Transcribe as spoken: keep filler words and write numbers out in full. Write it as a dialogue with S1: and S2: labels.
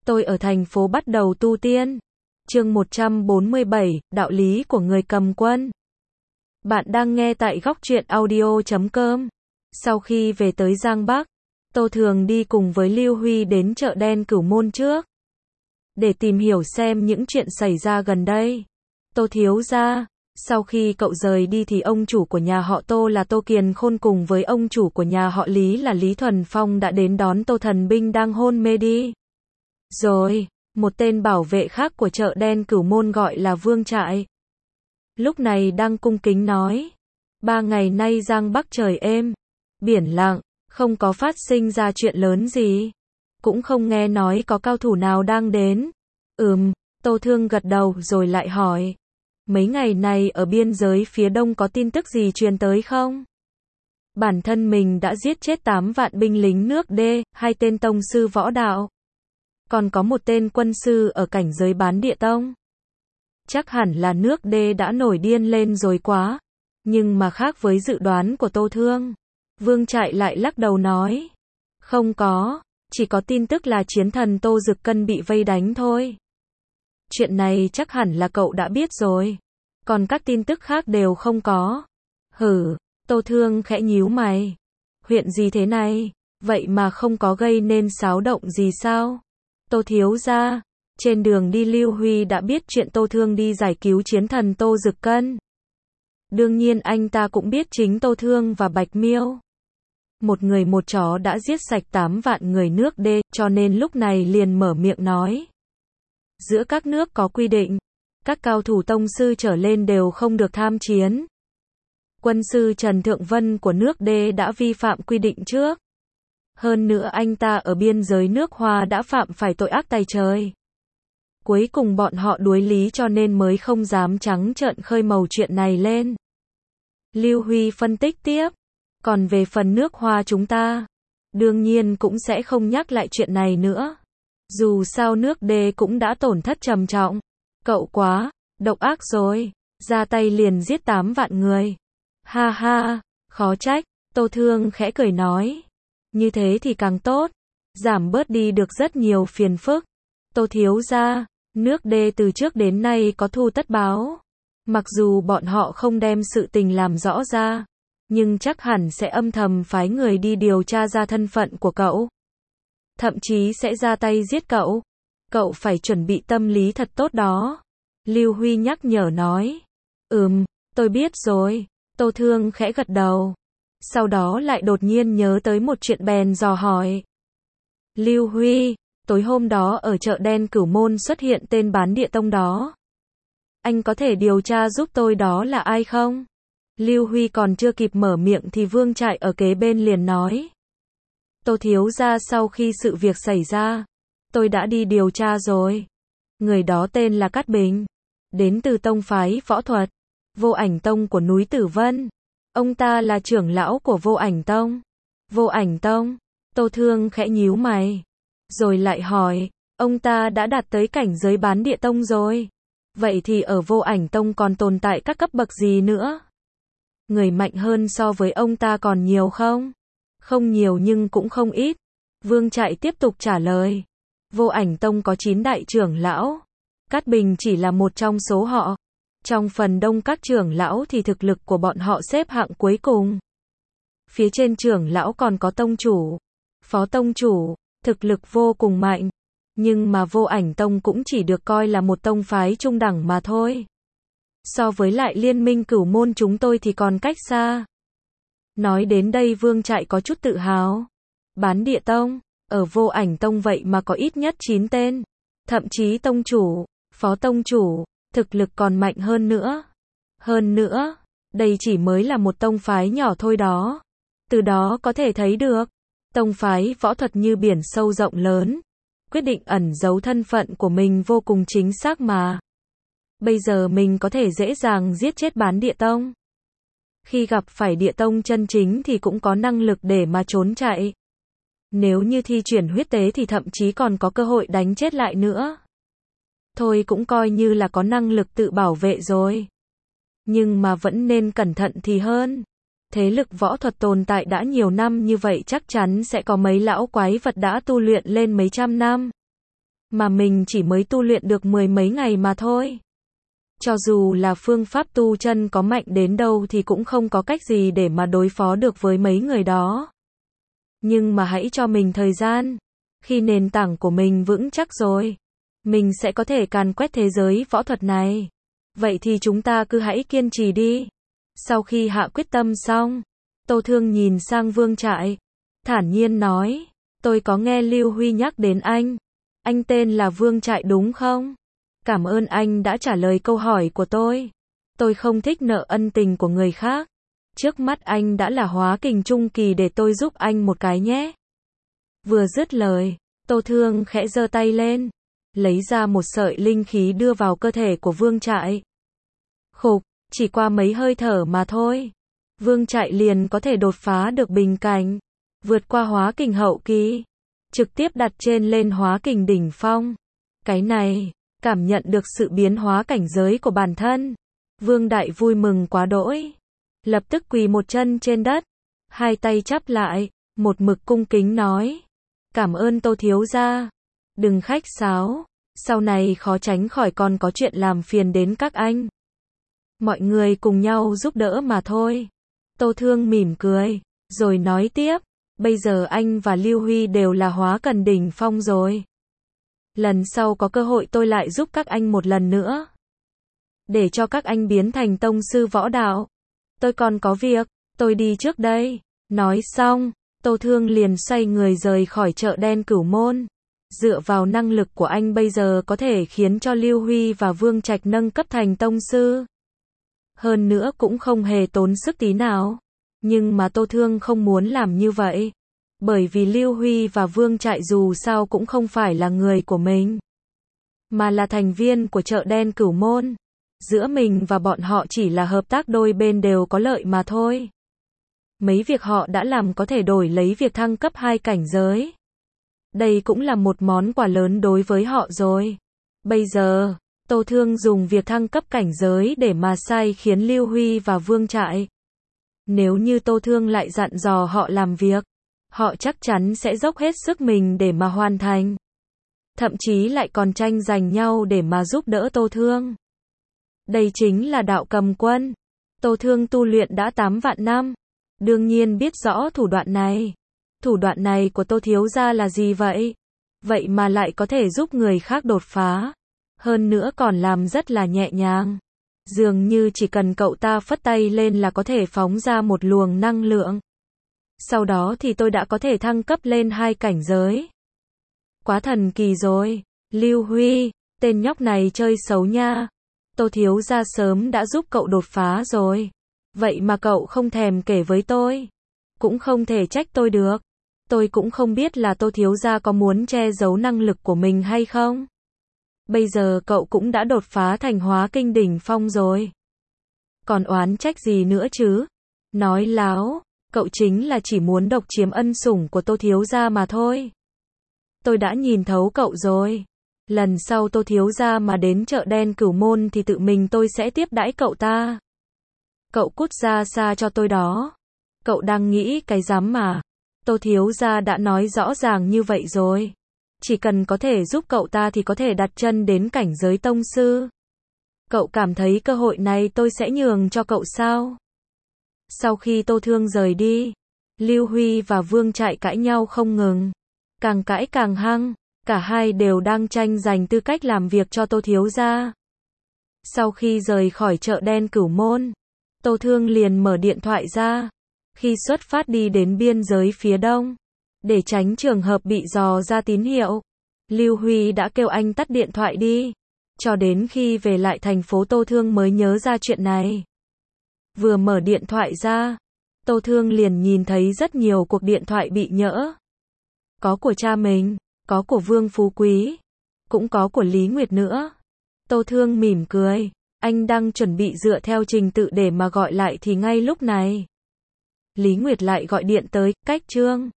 S1: Tôi ở thành phố bắt đầu tu tiên. Chương một trăm bốn mươi bảy, đạo lý của người cầm quân. Bạn đang nghe tại góc truyện audio chấm com. Sau khi về tới Giang Bắc, Tô thường đi cùng với Lưu Huy đến chợ đen Cửu Môn trước, để tìm hiểu xem những chuyện xảy ra gần đây. Tô thiếu gia, sau khi cậu rời đi thì ông chủ của nhà họ Tô là Tô Kiền Khôn cùng với ông chủ của nhà họ Lý là Lý Thuần Phong đã đến đón Tô Thần Binh đang hôn mê đi. Rồi, một tên bảo vệ khác của chợ đen Cửu Môn gọi là Vương Trại, lúc này đang cung kính nói: Ba ngày nay Giang Bắc trời êm, biển lặng, không có phát sinh ra chuyện lớn gì. Cũng không nghe nói có cao thủ nào đang đến. Ừm, Tô Thương gật đầu rồi lại hỏi: Mấy ngày này ở biên giới phía đông có tin tức gì truyền tới không? Bản thân mình đã giết chết tám vạn binh lính nước đê, hai tên tông sư võ đạo. Còn có một tên quân sư ở cảnh giới bán địa tông. Chắc hẳn là nước đê đã nổi điên lên rồi quá. Nhưng mà khác với dự đoán của Tô Thương. Vương Trại lại lắc đầu nói: Không có, chỉ có tin tức là chiến thần Tô Dực Cân bị vây đánh thôi. Chuyện này chắc hẳn là cậu đã biết rồi. Còn các tin tức khác đều không có. Hử, Tô Thương khẽ nhíu mày. Huyện gì thế này? Vậy mà không có gây nên xáo động gì sao? Tô thiếu gia, trên đường đi Lưu Huy đã biết chuyện Tô Thương đi giải cứu chiến thần Tô Dực Cân. Đương nhiên anh ta cũng biết chính Tô Thương và Bạch Miêu, một người một chó đã giết sạch tám vạn người nước đê, cho nên lúc này liền mở miệng nói: Giữa các nước có quy định, các cao thủ tông sư trở lên đều không được tham chiến. Quân sư Trần Thượng Vân của nước đê đã vi phạm quy định trước. Hơn nữa anh ta ở biên giới nước Hoa đã phạm phải tội ác tày trời. Cuối cùng bọn họ đuối lý cho nên mới không dám trắng trợn khơi màu chuyện này lên. Lưu Huy phân tích tiếp: Còn về phần nước Hoa chúng ta, đương nhiên cũng sẽ không nhắc lại chuyện này nữa. Dù sao nước đê cũng đã tổn thất trầm trọng. Cậu quá độc ác rồi, ra tay liền giết tám vạn người. Ha ha, khó trách. Tô Thương khẽ cười nói: Như thế thì càng tốt, giảm bớt đi được rất nhiều phiền phức. Tô thiếu gia, nước đê từ trước đến nay có thù tất báo. Mặc dù bọn họ không đem sự tình làm rõ ra, nhưng chắc hẳn sẽ âm thầm phái người đi điều tra ra thân phận của cậu. Thậm chí sẽ ra tay giết cậu. Cậu phải chuẩn bị tâm lý thật tốt đó. Lưu Huy nhắc nhở nói. Ừm, tôi biết rồi. Tô Thương khẽ gật đầu. Sau đó lại đột nhiên nhớ tới một chuyện bèn dò hỏi. Lưu Huy, tối hôm đó ở chợ đen Cửu Môn xuất hiện tên bán địa tông đó. Anh có thể điều tra giúp tôi đó là ai không? Lưu Huy còn chưa kịp mở miệng thì Vương Trại ở kế bên liền nói. Tô thiếu gia, sau khi sự việc xảy ra, tôi đã đi điều tra rồi. Người đó tên là Cát Bình, đến từ tông phái võ thuật Vô Ảnh Tông của núi Tử Vân. Ông ta là trưởng lão của Vô Ảnh Tông. Vô Ảnh Tông? Tô Thương khẽ nhíu mày, rồi lại hỏi, ông ta đã đạt tới cảnh giới bán địa tông rồi. Vậy thì ở Vô Ảnh Tông còn tồn tại các cấp bậc gì nữa? Người mạnh hơn so với ông ta còn nhiều không? Không nhiều nhưng cũng không ít. Vương Trại tiếp tục trả lời. Vô Ảnh Tông có chín đại trưởng lão. Cát Bình chỉ là một trong số họ. Trong phần đông các trưởng lão thì thực lực của bọn họ xếp hạng cuối cùng. Phía trên trưởng lão còn có tông chủ, phó tông chủ, thực lực vô cùng mạnh. Nhưng mà Vô Ảnh Tông cũng chỉ được coi là một tông phái trung đẳng mà thôi. So với lại liên minh Cửu Môn chúng tôi thì còn cách xa. Nói đến đây Vương Trại có chút tự hào. Bán địa tông, ở Vô Ảnh Tông vậy mà có ít nhất chín tên. Thậm chí tông chủ, phó tông chủ, thực lực còn mạnh hơn nữa. Hơn nữa, đây chỉ mới là một tông phái nhỏ thôi đó. Từ đó có thể thấy được, tông phái võ thuật như biển sâu rộng lớn. Quyết định ẩn giấu thân phận của mình vô cùng chính xác mà. Bây giờ mình có thể dễ dàng giết chết bán địa tông. Khi gặp phải địa tông chân chính thì cũng có năng lực để mà trốn chạy. Nếu như thi chuyển huyết tế thì thậm chí còn có cơ hội đánh chết lại nữa. Thôi cũng coi như là có năng lực tự bảo vệ rồi. Nhưng mà vẫn nên cẩn thận thì hơn. Thế lực võ thuật tồn tại đã nhiều năm như vậy chắc chắn sẽ có mấy lão quái vật đã tu luyện lên mấy trăm năm. mà mình chỉ mới tu luyện được mười mấy ngày mà thôi. Cho dù là phương pháp tu chân có mạnh đến đâu thì cũng không có cách gì để mà đối phó được với mấy người đó. Nhưng mà hãy cho mình thời gian. Khi nền tảng của mình vững chắc rồi, mình sẽ có thể càn quét thế giới võ thuật này. Vậy thì chúng ta cứ hãy kiên trì đi. Sau khi hạ quyết tâm xong, Tô Thương nhìn sang Vương Trại, thản nhiên nói, tôi có nghe Lưu Huy nhắc đến anh. Anh tên là Vương Trại đúng không? Cảm ơn anh đã trả lời câu hỏi của tôi. Tôi không thích nợ ân tình của người khác. Trước mắt anh đã là hóa kình trung kỳ, để tôi giúp anh một cái nhé. Vừa dứt lời, Tô Thương khẽ giơ tay lên, lấy ra một sợi linh khí đưa vào cơ thể của Vương Trại. Khục, chỉ qua mấy hơi thở mà thôi, Vương Trại liền có thể đột phá được bình cảnh, vượt qua hóa kình hậu kỳ, trực tiếp đặt trên lên hóa kình đỉnh phong. Cái này, cảm nhận được sự biến hóa cảnh giới của bản thân, Vương Đại vui mừng quá đỗi, lập tức quỳ một chân trên đất, hai tay chắp lại, một mực cung kính nói, cảm ơn Tô thiếu gia, đừng khách sáo, sau này khó tránh khỏi còn có chuyện làm phiền đến các anh. Mọi người cùng nhau giúp đỡ mà thôi. Tô Thương mỉm cười, rồi nói tiếp, bây giờ anh và Lưu Huy đều là hóa cần đỉnh phong rồi. Lần sau có cơ hội tôi lại giúp các anh một lần nữa, để cho các anh biến thành tông sư võ đạo. Tôi còn có việc, tôi đi trước đây. Nói xong, Tô Thương liền xoay người rời khỏi chợ đen Cửu Môn. Dựa vào năng lực của anh bây giờ có thể khiến cho Lưu Huy và Vương Trạch nâng cấp thành tông sư. Hơn nữa cũng không hề tốn sức tí nào. Nhưng mà Tô Thương không muốn làm như vậy. Bởi vì Lưu Huy và Vương Trại dù sao cũng không phải là người của mình, mà là thành viên của chợ đen Cửu Môn. Giữa mình và bọn họ chỉ là hợp tác, đôi bên đều có lợi mà thôi. Mấy việc họ đã làm có thể đổi lấy việc thăng cấp hai cảnh giới. Đây cũng là một món quà lớn đối với họ rồi. Bây giờ, Tô Thương dùng việc thăng cấp cảnh giới để mà sai khiến Lưu Huy và Vương Trại. Nếu như Tô Thương lại dặn dò họ làm việc, họ chắc chắn sẽ dốc hết sức mình để mà hoàn thành. Thậm chí lại còn tranh giành nhau để mà giúp đỡ Tô Thương. Đây chính là đạo cầm quân. Tô Thương tu luyện đã tám vạn năm. Đương nhiên biết rõ thủ đoạn này. Thủ đoạn này của Tô thiếu gia là gì vậy? Vậy mà lại có thể giúp người khác đột phá. Hơn nữa còn làm rất là nhẹ nhàng. Dường như chỉ cần cậu ta phất tay lên là có thể phóng ra một luồng năng lượng. Sau đó thì tôi đã có thể thăng cấp lên hai cảnh giới. Quá thần kỳ rồi. Lưu Huy, tên nhóc này chơi xấu nha. Tô thiếu gia sớm đã giúp cậu đột phá rồi. Vậy mà cậu không thèm kể với tôi. Cũng không thể trách tôi được. Tôi cũng không biết là Tô thiếu gia có muốn che giấu năng lực của mình hay không. Bây giờ cậu cũng đã đột phá thành hóa kinh đỉnh phong rồi. Còn oán trách gì nữa chứ? Nói láo, cậu chính là chỉ muốn độc chiếm ân sủng của Tô thiếu gia mà thôi. Tôi đã nhìn thấu cậu rồi. Lần sau Tô thiếu gia mà đến chợ đen Cửu Môn thì tự mình tôi sẽ tiếp đãi cậu ta. Cậu cút ra xa cho tôi đó. Cậu đang nghĩ cái dám mà. Tô thiếu gia đã nói rõ ràng như vậy rồi. Chỉ cần có thể giúp cậu ta thì có thể đặt chân đến cảnh giới tông sư. Cậu cảm thấy cơ hội này tôi sẽ nhường cho cậu sao? Sau khi Tô Thương rời đi, Lưu Huy và Vương Trại cãi nhau không ngừng. Càng cãi càng hăng, cả hai đều đang tranh giành tư cách làm việc cho Tô thiếu gia. Sau khi rời khỏi chợ đen Cửu Môn, Tô Thương liền mở điện thoại ra. Khi xuất phát đi đến biên giới phía đông, để tránh trường hợp bị dò ra tín hiệu, Lưu Huy đã kêu anh tắt điện thoại đi. Cho đến khi về lại thành phố Tô Thương mới nhớ ra chuyện này. Vừa mở điện thoại ra, Tô Thương liền nhìn thấy rất nhiều cuộc điện thoại bị nhỡ. Có của cha mình, có của Vương Phú Quý, cũng có của Lý Nguyệt nữa. Tô Thương mỉm cười, anh đang chuẩn bị dựa theo trình tự để mà gọi lại thì ngay lúc này Lý Nguyệt lại gọi điện tới, cách Trương.